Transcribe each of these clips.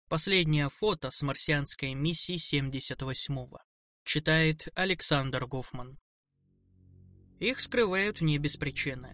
Последнее фото с марсианской миссии 78-го. Читает Александр Гофман. Их скрывают не без причины.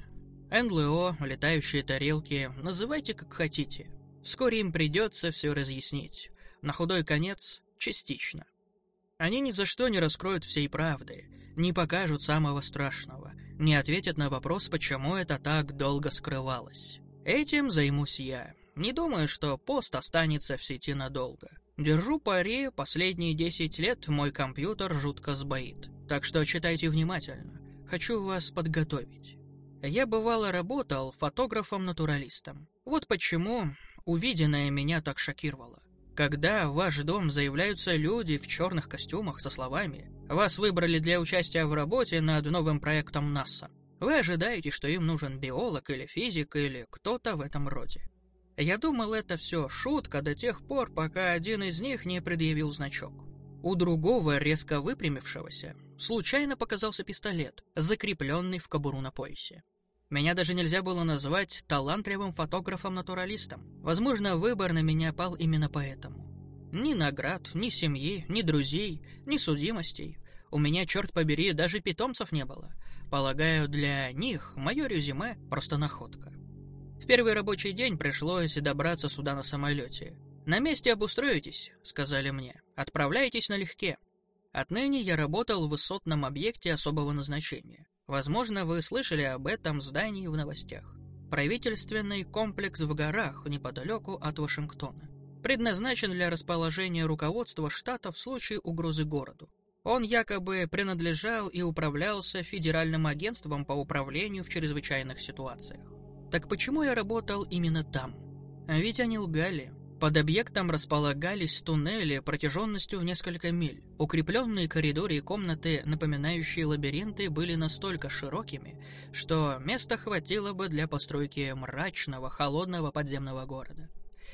НЛО, летающие тарелки, называйте как хотите. Вскоре им придется все разъяснить. На худой конец – частично. Они ни за что не раскроют всей правды, не покажут самого страшного, не ответят на вопрос, почему это так долго скрывалось. Этим займусь я. Не думаю, что пост останется в сети надолго. Держу пари, последние 10 лет мой компьютер жутко сбоит. Так что читайте внимательно. Хочу вас подготовить. Я бывало работал фотографом-натуралистом. Вот почему увиденное меня так шокировало. Когда в ваш дом заявляются люди в черных костюмах со словами «Вас выбрали для участия в работе над новым проектом НАСА», вы ожидаете, что им нужен биолог или физик или кто-то в этом роде. Я думал, это все шутка до тех пор, пока один из них не предъявил значок. У другого, резко выпрямившегося, случайно показался пистолет, закрепленный в кобуру на поясе. Меня даже нельзя было назвать талантливым фотографом-натуралистом. Возможно, выбор на меня пал именно поэтому. Ни наград, ни семьи, ни друзей, ни судимостей. У меня, черт побери, даже питомцев не было. Полагаю, для них мое резюме просто находка. В первый рабочий день пришлось добраться сюда на самолете. «На месте обустроитесь», — сказали мне. «Отправляйтесь налегке». Отныне я работал в высотном объекте особого назначения. Возможно, вы слышали об этом здании в новостях. Правительственный комплекс в горах неподалеку от Вашингтона. Предназначен для расположения руководства штата в случае угрозы городу. Он якобы принадлежал и управлялся Федеральным агентством по управлению в чрезвычайных ситуациях. Так почему я работал именно там? Ведь они лгали. Под объектом располагались туннели протяженностью в несколько миль. Укрепленные коридоры и комнаты, напоминающие лабиринты, были настолько широкими, что места хватило бы для постройки мрачного, холодного подземного города.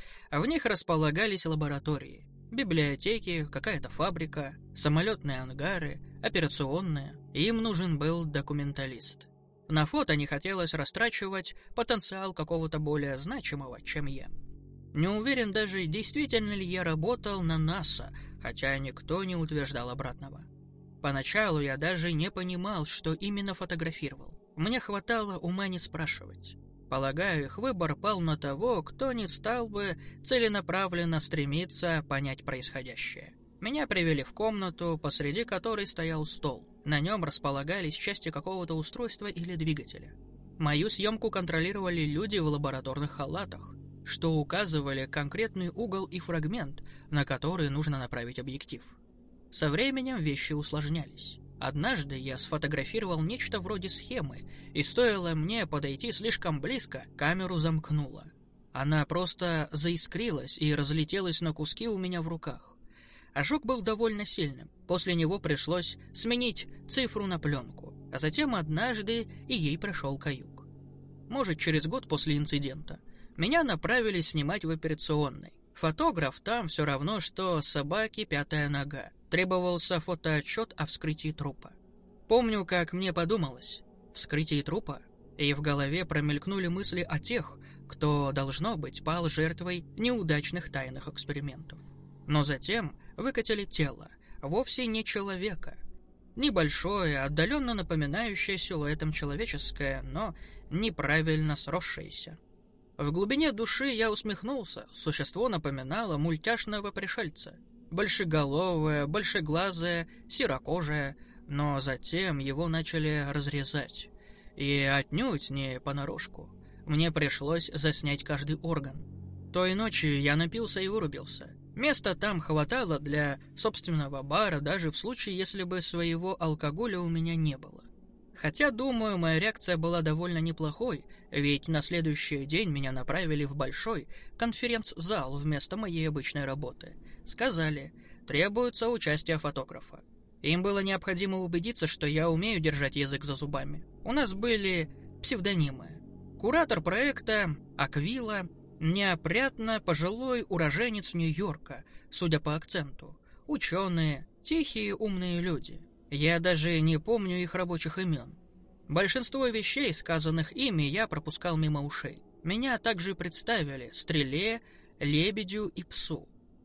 В них располагались лаборатории, библиотеки, какая-то фабрика, самолетные ангары, операционные. Им нужен был документалист. На фото не хотелось растрачивать потенциал какого-то более значимого, чем я. Не уверен даже, действительно ли я работал на НАСА, хотя никто не утверждал обратного. Поначалу я даже не понимал, что именно фотографировал. Мне хватало ума не спрашивать. Полагаю, их выбор пал на того, кто не стал бы целенаправленно стремиться понять происходящее. Меня привели в комнату, посреди которой стоял стол. На нем располагались части какого-то устройства или двигателя. Мою съемку контролировали люди в лабораторных халатах, что указывали конкретный угол и фрагмент, на который нужно направить объектив. Со временем вещи усложнялись. Однажды я сфотографировал нечто вроде схемы, и стоило мне подойти слишком близко, камеру замкнуло. Она просто заискрилась и разлетелась на куски у меня в руках. Ожог был довольно сильным, после него пришлось сменить цифру на пленку, а затем однажды и ей пришел каюк. Может, через год после инцидента. Меня направили снимать в операционной. Фотограф там все равно, что собаке пятая нога. Требовался фотоотчет о вскрытии трупа. Помню, как мне подумалось. Вскрытие трупа? И в голове промелькнули мысли о тех, кто, должно быть, пал жертвой неудачных тайных экспериментов. Но затем выкатили тело, вовсе не человека. Небольшое, отдаленно напоминающее силуэтом человеческое, но неправильно сросшееся. В глубине души я усмехнулся. Существо напоминало мультяшного пришельца. Большеголовое, большеглазое, серокожее, но затем его начали разрезать. И отнюдь не понарошку. Мне пришлось заснять каждый орган. Той ночью я напился и вырубился. Места там хватало для собственного бара, даже в случае, если бы своего алкоголя у меня не было. Хотя, думаю, моя реакция была довольно неплохой, ведь на следующий день меня направили в большой конференц-зал вместо моей обычной работы. Сказали, требуется участие фотографа. Им было необходимо убедиться, что я умею держать язык за зубами. У нас были псевдонимы. Куратор проекта Аквила, неопрятно пожилой уроженец Нью-Йорка, судя по акценту. Ученые, тихие умные люди. Я даже не помню их рабочих имен. Большинство вещей, сказанных ими, я пропускал мимо ушей. Меня также представили стреле, лебедю и псу.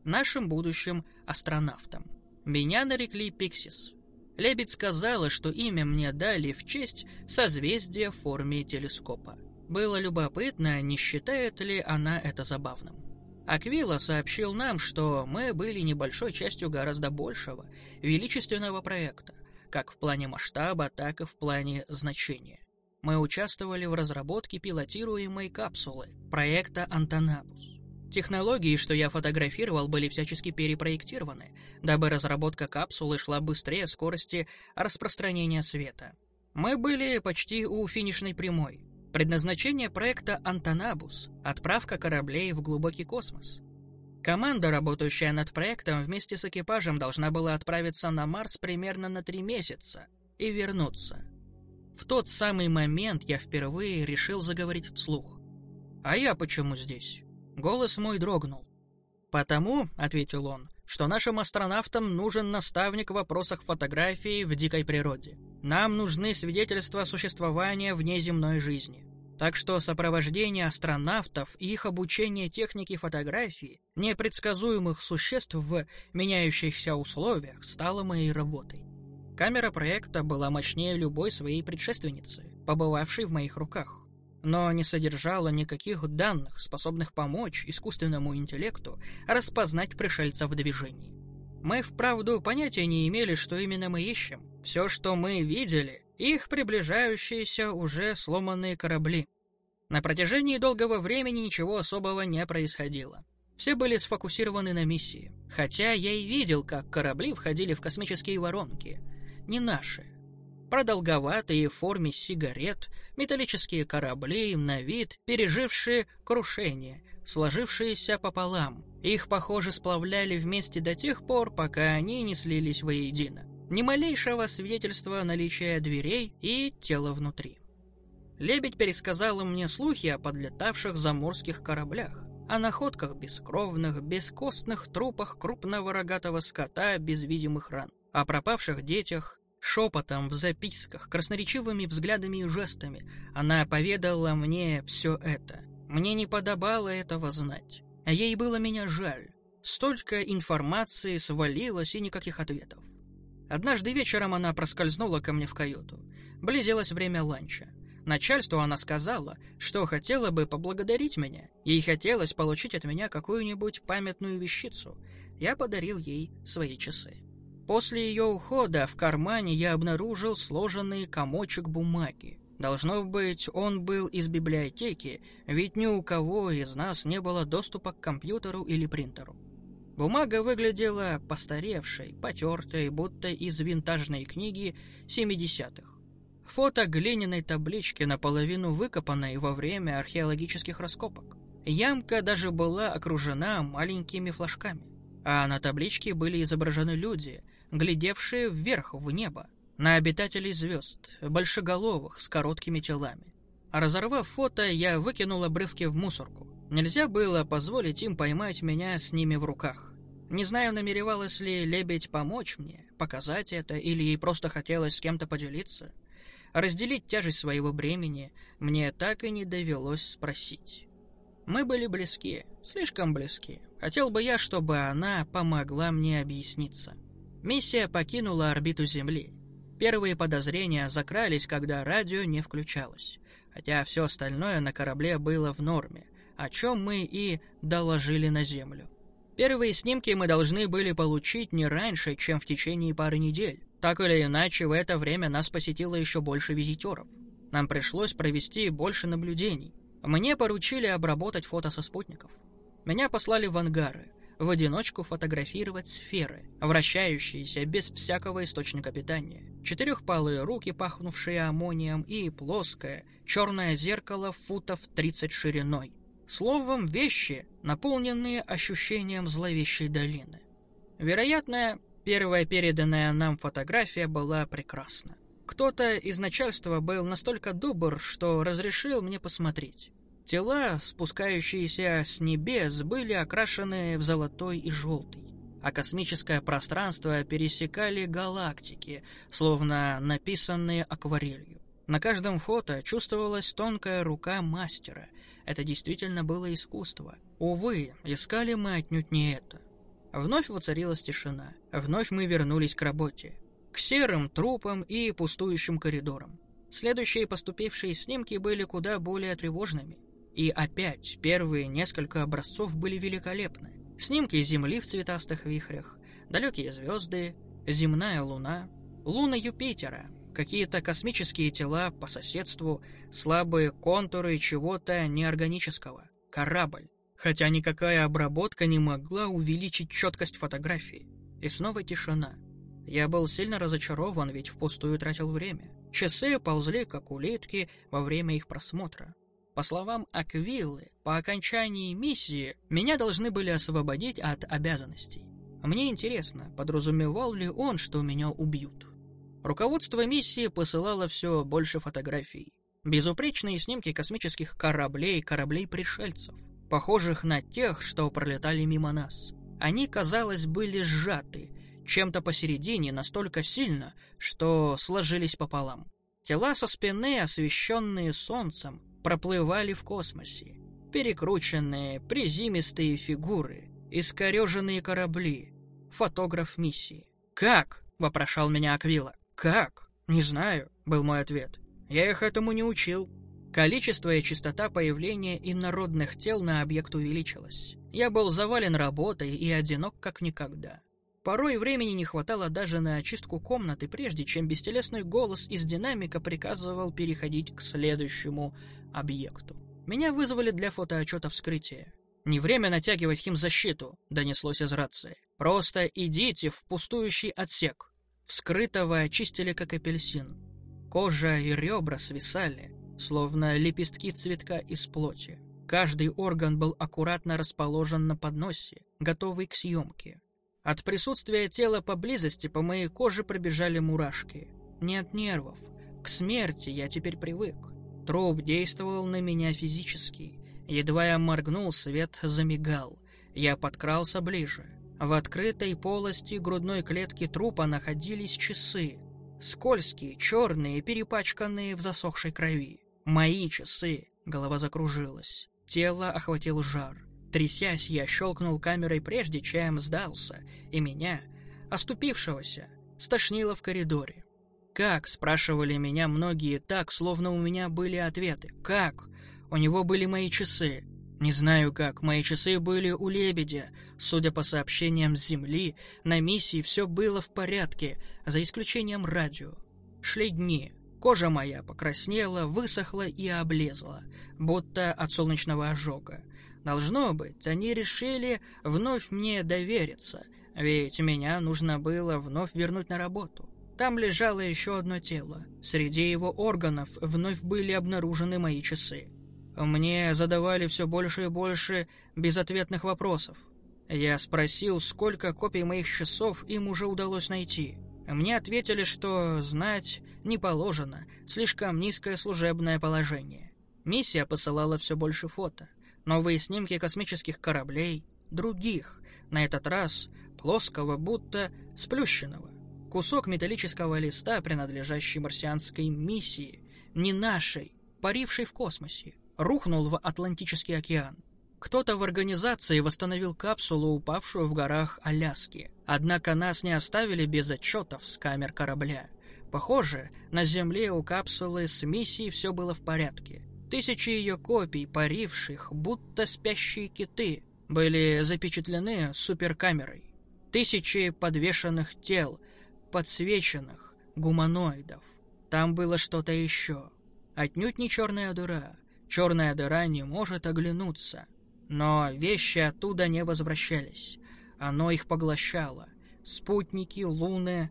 нашим будущим астронавтом. Меня нарекли Пиксис. Лебедь сказала, что имя мне дали в честь созвездия в форме телескопа. Было любопытно, не считает ли она это забавным. Аквила сообщил нам, что мы были небольшой частью гораздо большего, величественного проекта, как в плане масштаба, так и в плане значения. Мы участвовали в разработке пилотируемой капсулы, проекта «Антонабус». Технологии, что я фотографировал, были всячески перепроектированы, дабы разработка капсулы шла быстрее скорости распространения света. Мы были почти у финишной прямой. Предназначение проекта «Антонабус» — отправка кораблей в глубокий космос. Команда, работающая над проектом, вместе с экипажем должна была отправиться на Марс примерно на 3 месяца и вернуться. В тот самый момент я впервые решил заговорить вслух. «А я почему здесь?» Голос мой дрогнул. «Потому, — ответил он, — что нашим астронавтам нужен наставник в вопросах фотографии в дикой природе. Нам нужны свидетельства существования внеземной жизни. Так что сопровождение астронавтов и их обучение технике фотографии непредсказуемых существ в меняющихся условиях стало моей работой. Камера проекта была мощнее любой своей предшественницы, побывавшей в моих руках, но не содержала никаких данных, способных помочь искусственному интеллекту распознать пришельца в движении. Мы вправду понятия не имели, что именно мы ищем. Все, что мы видели, их приближающиеся уже сломанные корабли. На протяжении долгого времени ничего особого не происходило. Все были сфокусированы на миссии, хотя я и видел, как корабли входили в космические воронки. Не наши. Продолговатые в форме сигарет, металлические корабли, на вид пережившие крушение, сложившиеся пополам. Их, похоже, сплавляли вместе до тех пор, пока они не слились воедино. Ни малейшего свидетельства наличия дверей и тела внутри. Лебедь пересказала мне слухи о подлетавших заморских кораблях, о находках бескровных, бескостных трупах крупного рогатого скота без видимых ран, о пропавших детях. Шепотом в записках, красноречивыми взглядами и жестами она поведала мне все это. Мне не подобало этого знать. Ей было меня жаль. Столько информации свалилось и никаких ответов. Однажды вечером она проскользнула ко мне в каюту. Близилось время ланча. Начальству она сказала, что хотела бы поблагодарить меня. Ей хотелось получить от меня какую-нибудь памятную вещицу. Я подарил ей свои часы. После ее ухода в кармане я обнаружил сложенный комочек бумаги. Должно быть, он был из библиотеки, ведь ни у кого из нас не было доступа к компьютеру или принтеру. Бумага выглядела постаревшей, потертой, будто из винтажной книги 70-х. Фото глиняной таблички, наполовину выкопанной во время археологических раскопок. Ямка даже была окружена маленькими флажками. А на табличке были изображены люди, глядевшие вверх в небо, на обитателей звезд, большеголовых, с короткими телами. Разорвав фото, я выкинул обрывки в мусорку. Нельзя было позволить им поймать меня с ними в руках. Не знаю, намеревалась ли Лебедь помочь мне, показать это, или ей просто хотелось с кем-то поделиться. Разделить тяжесть своего бремени мне так и не довелось спросить. Мы были близки, слишком близки. Хотел бы я, чтобы она помогла мне объясниться. Миссия покинула орбиту Земли. Первые подозрения закрались, когда радио не включалось, хотя все остальное на корабле было в норме, о чем мы и доложили на Землю. Первые снимки мы должны были получить не раньше, чем в течение пары недель. Так или иначе, в это время нас посетило еще больше визитеров. Нам пришлось провести больше наблюдений. Мне поручили обработать фото со спутников. Меня послали в ангары, в одиночку фотографировать сферы, вращающиеся без всякого источника питания, четырехпалые руки, пахнувшие аммонием, и плоское, черное зеркало футов 30 шириной. Словом, вещи, наполненные ощущением зловещей долины. Вероятно, первая переданная нам фотография была прекрасна. Кто-то из начальства был настолько добр, что разрешил мне посмотреть. Тела, спускающиеся с небес, были окрашены в золотой и желтый, а космическое пространство пересекали галактики, словно написанные акварелью. На каждом фото чувствовалась тонкая рука мастера. Это действительно было искусство. Увы, искали мы отнюдь не это. Вновь воцарилась тишина. Вновь мы вернулись к работе. К серым трупам и пустующим коридорам. Следующие поступившие снимки были куда более тревожными. И опять первые несколько образцов были великолепны. Снимки Земли в цветастых вихрях, далекие звезды, земная луна, луна Юпитера, какие-то космические тела по соседству, слабые контуры чего-то неорганического, корабль. Хотя никакая обработка не могла увеличить четкость фотографии. И снова тишина. Я был сильно разочарован, ведь впустую тратил время. Часы ползли, как улитки, во время их просмотра. По словам Аквилы, по окончании миссии меня должны были освободить от обязанностей. Мне интересно, подразумевал ли он, что меня убьют. Руководство миссии посылало все больше фотографий. Безупречные снимки космических кораблей-пришельцев, похожих на тех, что пролетали мимо нас. Они, казалось, были сжаты чем-то посередине настолько сильно, что сложились пополам. Тела со спины, освещенные солнцем, проплывали в космосе. Перекрученные, приземистые фигуры, искореженные корабли. Фотограф миссии. «Как?» — вопрошал меня Аквила. «Как?» «Не знаю», — был мой ответ. «Я их этому не учил». Количество и частота появления инородных тел на объект увеличилось. Я был завален работой и одинок как никогда. Порой времени не хватало даже на очистку комнаты, прежде чем бестелесный голос из динамика приказывал переходить к следующему объекту. Меня вызвали для фотоотчета вскрытия. «Не время натягивать химзащиту», — донеслось из рации. «Просто идите в пустующий отсек». Вскрытого очистили как апельсин. Кожа и ребра свисали, словно лепестки цветка из плоти. Каждый орган был аккуратно расположен на подносе, готовый к съемке. От присутствия тела поблизости по моей коже пробежали мурашки. Нет нервов. К смерти я теперь привык. Труп действовал на меня физически. Едва я моргнул, свет замигал. Я подкрался ближе. В открытой полости грудной клетки трупа находились часы. Скользкие, черные, перепачканные в засохшей крови. Мои часы. Голова закружилась. Тело охватил жар. Трясясь, я щелкнул камерой, прежде чем сдался, и меня, оступившегося, стошнило в коридоре. «Как?» — спрашивали меня многие так, словно у меня были ответы. «Как? У него были мои часы». Не знаю как, мои часы были у Лебедя. Судя по сообщениям с Земли, на миссии все было в порядке, за исключением радио. Шли дни. Кожа моя покраснела, высохла и облезла, будто от солнечного ожога. Должно быть, они решили вновь мне довериться, ведь меня нужно было вновь вернуть на работу. Там лежало еще одно тело. Среди его органов вновь были обнаружены мои часы. Мне задавали все больше и больше безответных вопросов. Я спросил, сколько копий моих часов им уже удалось найти. Мне ответили, что знать не положено, слишком низкое служебное положение. Миссия посылала все больше фото. Новые снимки космических кораблей, других, на этот раз плоского, будто сплющенного. Кусок металлического листа, принадлежащий марсианской миссии, не нашей, парившей в космосе, рухнул в Атлантический океан. Кто-то в организации восстановил капсулу, упавшую в горах Аляски. Однако нас не оставили без отчетов с камер корабля. Похоже, на Земле у капсулы с миссией все было в порядке. Тысячи ее копий, паривших, будто спящие киты, были запечатлены суперкамерой. Тысячи подвешенных тел, подсвеченных гуманоидов. Там было что-то еще. Отнюдь не черная дыра. Черная дыра не может оглянуться. Но вещи оттуда не возвращались. Оно их поглощало. Спутники, луны.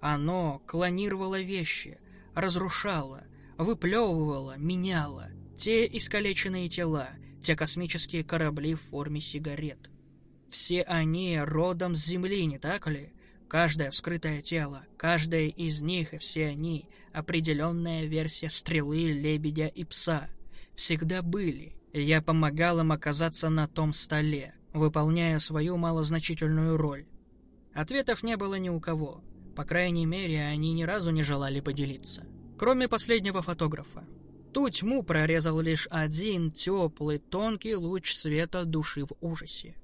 Оно клонировало вещи, разрушало, выплевывало, меняло. Те искалеченные тела, те космические корабли в форме сигарет. Все они родом с Земли, не так ли? Каждое вскрытое тело, каждое из них и все они — определенная версия стрелы, лебедя и пса. Всегда были. Я помогал им оказаться на том столе, выполняя свою малозначительную роль. Ответов не было ни у кого. По крайней мере, они ни разу не желали поделиться. Кроме последнего фотографа. Ту тьму прорезал лишь один теплый, тонкий луч света души в ужасе.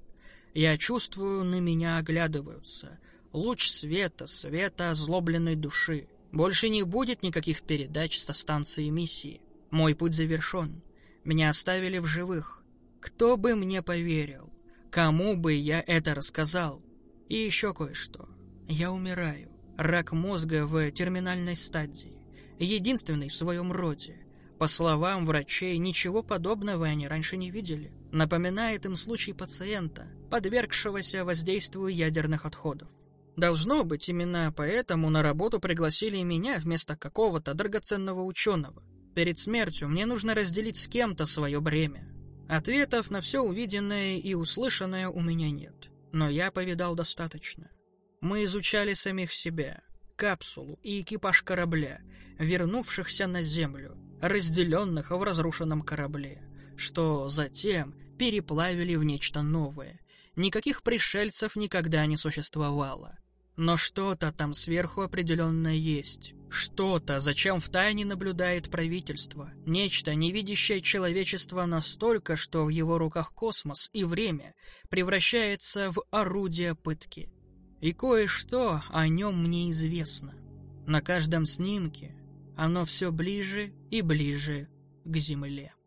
Я чувствую, на меня оглядываются. Луч света озлобленной души. Больше не будет никаких передач со станции миссии. Мой путь завершен. Меня оставили в живых. Кто бы мне поверил? Кому бы я это рассказал? И еще кое-что. Я умираю. Рак мозга в терминальной стадии. Единственный в своем роде. По словам врачей, ничего подобного они раньше не видели. Напоминает им случай пациента, подвергшегося воздействию ядерных отходов. Должно быть, именно поэтому на работу пригласили меня вместо какого-то драгоценного ученого. Перед смертью мне нужно разделить с кем-то свое бремя. Ответов на все увиденное и услышанное у меня нет. Но я повидал достаточно. Мы изучали самих себя, капсулу и экипаж корабля, вернувшихся на Землю, разделенных в разрушенном корабле, что затем переплавили в нечто новое. Никаких пришельцев никогда не существовало. Но что-то там сверху определенно есть. Что-то, за чем втайне наблюдает правительство. Нечто, не видящее человечество настолько, что в его руках космос и время превращается в орудие пытки. И кое-что о нем мне известно. На каждом снимке оно все ближе и ближе к Земле.